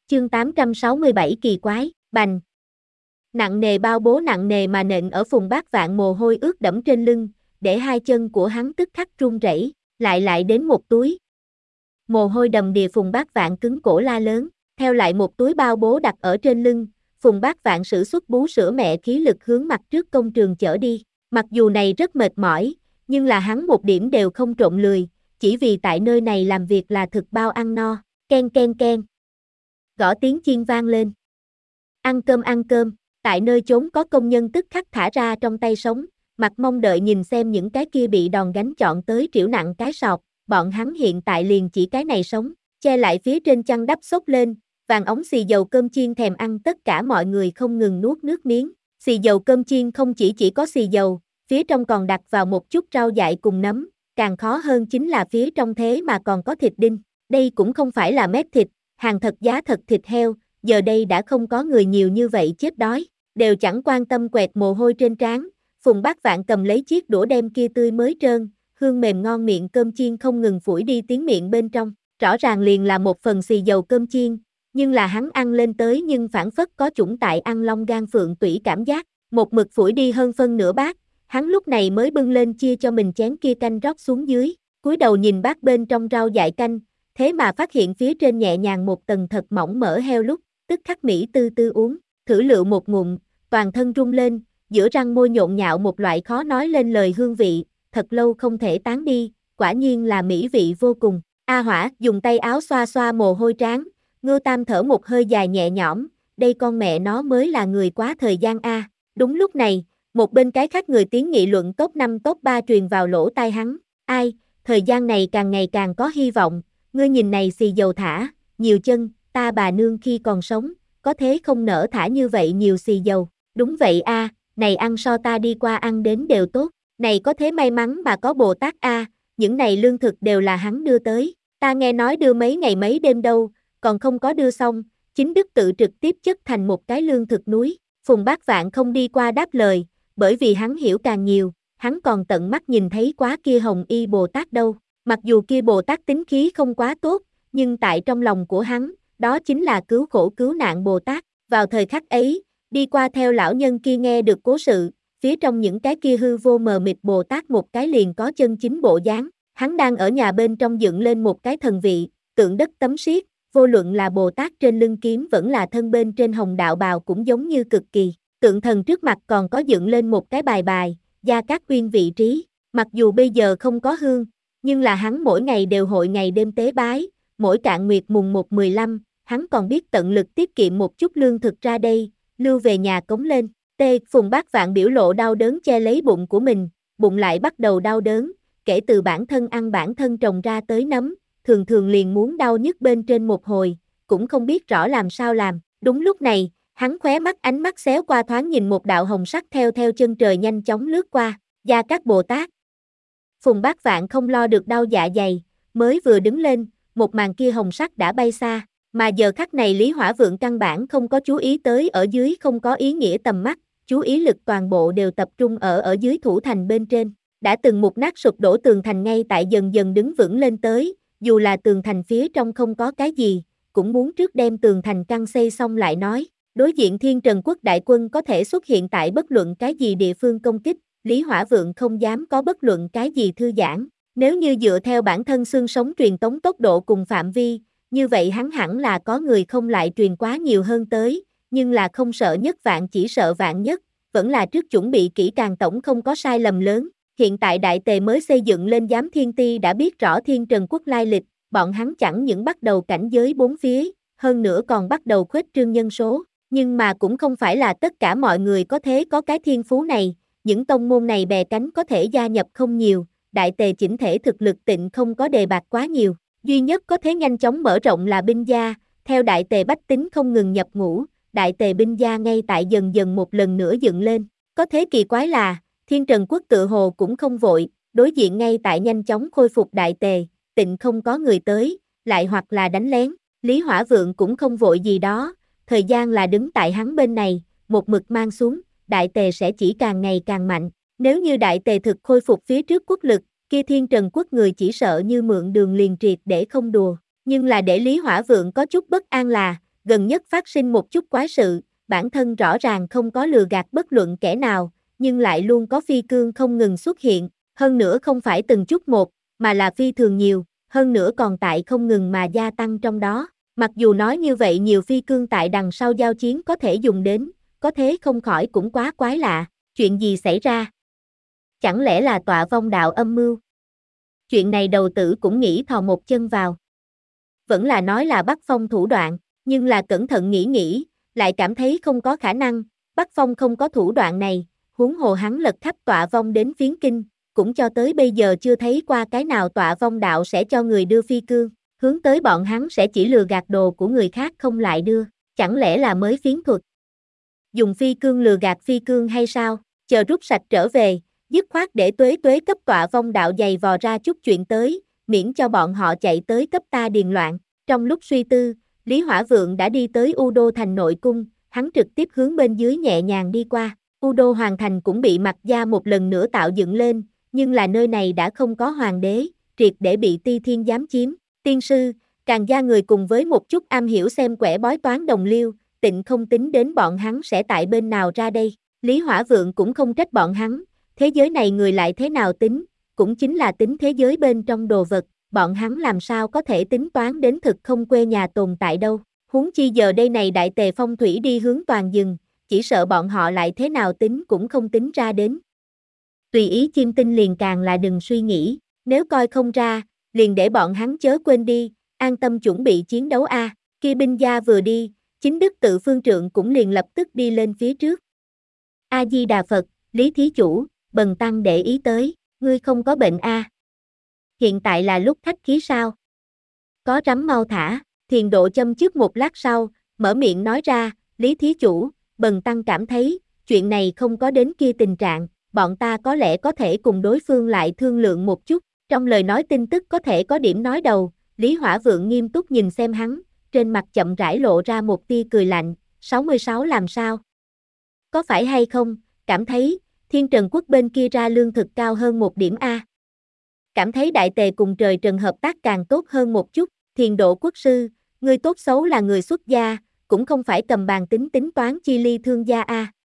Chương 867 kỳ quái, bành. Nặng nề bao bố nặng nề mà nện ở Phùng Bác Vạn, mồ hôi ướt đẫm trên lưng, để hai chân của hắn tức khắc run rẩy, lại đến một túi. Mồ hôi đầm đìa, Phùng Bác Vạn cứng cổ la lớn, theo lại một túi bao bố đặt ở trên lưng, Phùng Bác Vạn sử xuất bú sữa mẹ khí lực hướng mặt trước công trường chở đi. Mặc dù này rất mệt mỏi, nhưng là hắn một điểm đều không trộn lười, chỉ vì tại nơi này làm việc là thực bao ăn no. Ken ken ken. Gõ tiếng chiên vang lên. Ăn cơm. Tại nơi chốn có công nhân tức khắc thả ra trong tay sống, mặt mong đợi nhìn xem những cái kia bị đòn gánh chọn tới trĩu nặng cái sọt. Bọn hắn hiện tại liền chỉ cái này sống, che lại phía trên chăn đắp xốc lên, vàng ống xì dầu cơm chiên thèm ăn, tất cả mọi người không ngừng nuốt nước miếng. Xì dầu cơm chiên không chỉ có xì dầu, phía trong còn đặt vào một chút rau dại cùng nấm, càng khó hơn chính là phía trong thế mà còn có thịt đinh. Đây cũng không phải là mét thịt, hàng thật giá thật thịt heo, giờ đây đã không có người nhiều như vậy chết đói, đều chẳng quan tâm quẹt mồ hôi trên trán. Phùng Bác Vạn cầm lấy chiếc đũa đem kia tươi mới trơn, hương mềm ngon miệng cơm chiên không ngừng phủi đi tiếng miệng bên trong, rõ ràng liền là một phần xì dầu cơm chiên, nhưng là hắn ăn lên tới nhưng phản phất có chủng tại ăn long gan phượng tủy cảm giác, một mực phủi đi hơn phân nửa bát, hắn lúc này mới bưng lên chia cho mình chén kia canh rót xuống dưới, cúi đầu nhìn bát bên trong rau dại canh, thế mà phát hiện phía trên nhẹ nhàng một tầng thật mỏng mỡ heo lúc, tức khắc mỹ tư tư uống, thử lựu một ngụm, toàn thân rung lên, giữa răng môi nhộn nhạo một loại khó nói lên lời hương vị, thật lâu không thể tán đi, quả nhiên là mỹ vị vô cùng. A Hỏa dùng tay áo xoa xoa mồ hôi trán, Ngưu Tam thở một hơi dài nhẹ nhõm, đây con mẹ nó mới là người quá thời gian a. Đúng lúc này, một bên cái khác người tiếng nghị luận top 5 top 3 truyền vào lỗ tai hắn, ai, thời gian này càng ngày càng có hy vọng, ngươi nhìn này xì dầu thả, nhiều chân, ta bà nương khi còn sống, có thế không nỡ thả như vậy nhiều xì dầu, đúng vậy a, này ăn so ta đi qua ăn đến đều tốt, này có thế may mắn mà có Bồ Tát a, những này lương thực đều là hắn đưa tới, ta nghe nói đưa mấy ngày mấy đêm đâu, còn không có đưa xong, chính Đức tự trực tiếp chất thành một cái lương thực núi. Phùng Bác Vạn không đi qua đáp lời, bởi vì hắn hiểu càng nhiều, hắn còn tận mắt nhìn thấy quá kia Hồng Y Bồ Tát đâu, mặc dù kia Bồ Tát tính khí không quá tốt, nhưng tại trong lòng của hắn, đó chính là cứu khổ cứu nạn Bồ Tát. Vào thời khắc ấy, đi qua theo lão nhân kia nghe được cố sự, phía trong những cái kia hư vô mờ mịt Bồ Tát một cái liền có chân chính bộ dáng, hắn đang ở nhà bên trong dựng lên một cái thần vị, tượng đất tấm siết, vô luận là Bồ Tát trên lưng kiếm vẫn là thân bên trên hồng đạo bào cũng giống như cực kỳ, tượng thần trước mặt còn có dựng lên một cái bài, Gia Cát Uyên vị trí, mặc dù bây giờ không có hương, nhưng là hắn mỗi ngày đều hội ngày đêm tế bái, mỗi cạn nguyệt mùng 1-15, hắn còn biết tận lực tiết kiệm một chút lương thực ra đây, lưu về nhà cống lên. Phùng Bác Vạn biểu lộ đau đớn che lấy bụng của mình, bụng lại bắt đầu đau đớn, kể từ bản thân ăn bản thân trồng ra tới nấm, thường liền muốn đau nhức bên trên một hồi, cũng không biết rõ làm sao làm. Đúng lúc này, hắn khóe mắt ánh mắt xéo qua thoáng nhìn một đạo hồng sắc theo chân trời nhanh chóng lướt qua, Gia Cát Bồ Tát. Phùng Bác Vạn không lo được đau dạ dày, mới vừa đứng lên, một màn kia hồng sắc đã bay xa, mà giờ khắc này Lý Hỏa Vượng căn bản không có chú ý tới ở dưới không có ý nghĩa tầm mắt, chú ý lực toàn bộ đều tập trung ở dưới thủ thành bên trên, đã từng mục nát sụp đổ tường thành ngay tại dần dần đứng vững lên tới, dù là tường thành phía trong không có cái gì, cũng muốn trước đem tường thành căn xây xong lại nói, đối diện Thiên Trần Quốc đại quân có thể xuất hiện tại bất luận cái gì địa phương công kích, Lý Hỏa Vượng không dám có bất luận cái gì thư giãn, nếu như dựa theo bản thân xương sống truyền tống tốc độ cùng phạm vi, như vậy hắn hẳn là có người không lại truyền quá nhiều hơn tới, nhưng là không sợ nhất vạn chỉ sợ vạn nhất, vẫn là trước chuẩn bị kỹ càng tổng không có sai lầm lớn. Hiện tại Đại Tề mới xây dựng lên Giám Thiên Ti đã biết rõ Thiên Trần Quốc lai lịch, bọn hắn chẳng những bắt đầu cảnh giới bốn phía, hơn nữa còn bắt đầu khuếch trương nhân số, nhưng mà cũng không phải là tất cả mọi người có thế có cái thiên phú này, những tông môn này bè cánh có thể gia nhập không nhiều, Đại Tề chỉnh thể thực lực tịnh không có đề bạt quá nhiều, duy nhất có thế nhanh chóng mở rộng là binh gia, theo Đại Tề bách tính không ngừng nhập ngũ, Đại Tề binh gia ngay tại dần dần một lần nữa dựng lên, có thế kỳ quái là, Thiên Trần Quốc tự hồ cũng không vội, đối diện ngay tại nhanh chóng khôi phục Đại Tề, tịnh không có người tới, lại hoặc là đánh lén, Lý Hỏa Vượng cũng không vội gì đó, thời gian là đứng tại hắn bên này, một mực mang xuống, Đại Tề sẽ chỉ càng ngày càng mạnh, nếu như Đại Tề thực khôi phục phía trước quốc lực, kia Thiên Trần Quốc người chỉ sợ như mượn đường liền triệt để không đùa, nhưng là để Lý Hỏa Vượng có chút bất an là, gần nhất phát sinh một chút quái sự, bản thân rõ ràng không có lừa gạt bất luận kẻ nào, nhưng lại luôn có phi cương không ngừng xuất hiện, hơn nữa không phải từng chút một, mà là phi thường nhiều, hơn nữa còn tại không ngừng mà gia tăng trong đó. Mặc dù nói như vậy nhiều phi cương tại đằng sau giao chiến có thể dùng đến, có thế không khỏi cũng quá quái lạ, chuyện gì xảy ra? Chẳng lẽ là tọa vong đạo âm mưu? Chuyện này đầu tử cũng nghĩ thò một chân vào. Vẫn là nói là Bắc Phong thủ đoạn, nhưng là cẩn thận nghĩ, lại cảm thấy không có khả năng, Bắc Phong không có thủ đoạn này, huống hồ hắn lật khắp tọa vong đến phiến kinh, cũng cho tới bây giờ chưa thấy qua cái nào tọa vong đạo sẽ cho người đưa phi cương, hướng tới bọn hắn sẽ chỉ lừa gạt đồ của người khác không lại đưa, chẳng lẽ là mới phiến thuật? Dùng phi cương lừa gạt phi cương hay sao? Chờ rút sạch trở về, dứt khoát để tuế cấp tọa vong đạo giày vò ra chút chuyện tới, miễn cho bọn họ chạy tới cấp ta điền loạn. Trong lúc suy tư, Lý Hỏa Vượng đã đi tới U Đô thành nội cung, hắn trực tiếp hướng bên dưới nhẹ nhàng đi qua. U Đô hoàng thành cũng bị Mạc gia một lần nữa tạo dựng lên, nhưng là nơi này đã không có hoàng đế, triệt để bị Ti Thiên giám chiếm. Tiên sư, Càn gia người cùng với một chút am hiểu xem quẻ bói toán đồng liêu, tịnh không tính đến bọn hắn sẽ tại bên nào ra đây. Lý Hỏa Vượng cũng không trách bọn hắn, thế giới này người lại thế nào tính, cũng chính là tính thế giới bên trong đồ vật, bọn hắn làm sao có thể tính toán đến thực không quê nhà tồn tại đâu. Huống chi giờ đây này đại tề phong thủy đi hướng toàn rừng, chỉ sợ bọn họ lại thế nào tính cũng không tính ra đến. Tùy ý chiêm tinh liền càng là đừng suy nghĩ, nếu coi không ra, liền để bọn hắn chớ quên đi, an tâm chuẩn bị chiến đấu a. Kia binh gia vừa đi, chính đức tự phương trượng cũng liền lập tức đi lên phía trước. A Di Đà Phật, Lý thí chủ, bần tăng để ý tới, ngươi không có bệnh a? Hiện tại là lúc khách khí sao? Có rắm mau thả, Thiền Độ châm chước một lát sau, mở miệng nói ra, Lý thí chủ, bần tăng cảm thấy, chuyện này không có đến kia tình trạng, bọn ta có lẽ có thể cùng đối phương lại thương lượng một chút. Trong lời nói tin tức có thể có điểm nói đầu, Lý Hỏa Vượng nghiêm túc nhìn xem hắn, trên mặt chậm rãi lộ ra một tia cười lạnh, 66 làm sao? Có phải hay không, cảm thấy, Thiên Trần Quốc bên kia ra lương thực cao hơn một điểm a? Cảm thấy đại tề cùng trời trần hợp tác càng tốt hơn một chút, Thiền Độ quốc sư, ngươi tốt xấu là người xuất gia, cũng không phải cầm bàn tính tính toán chi ly thương gia a.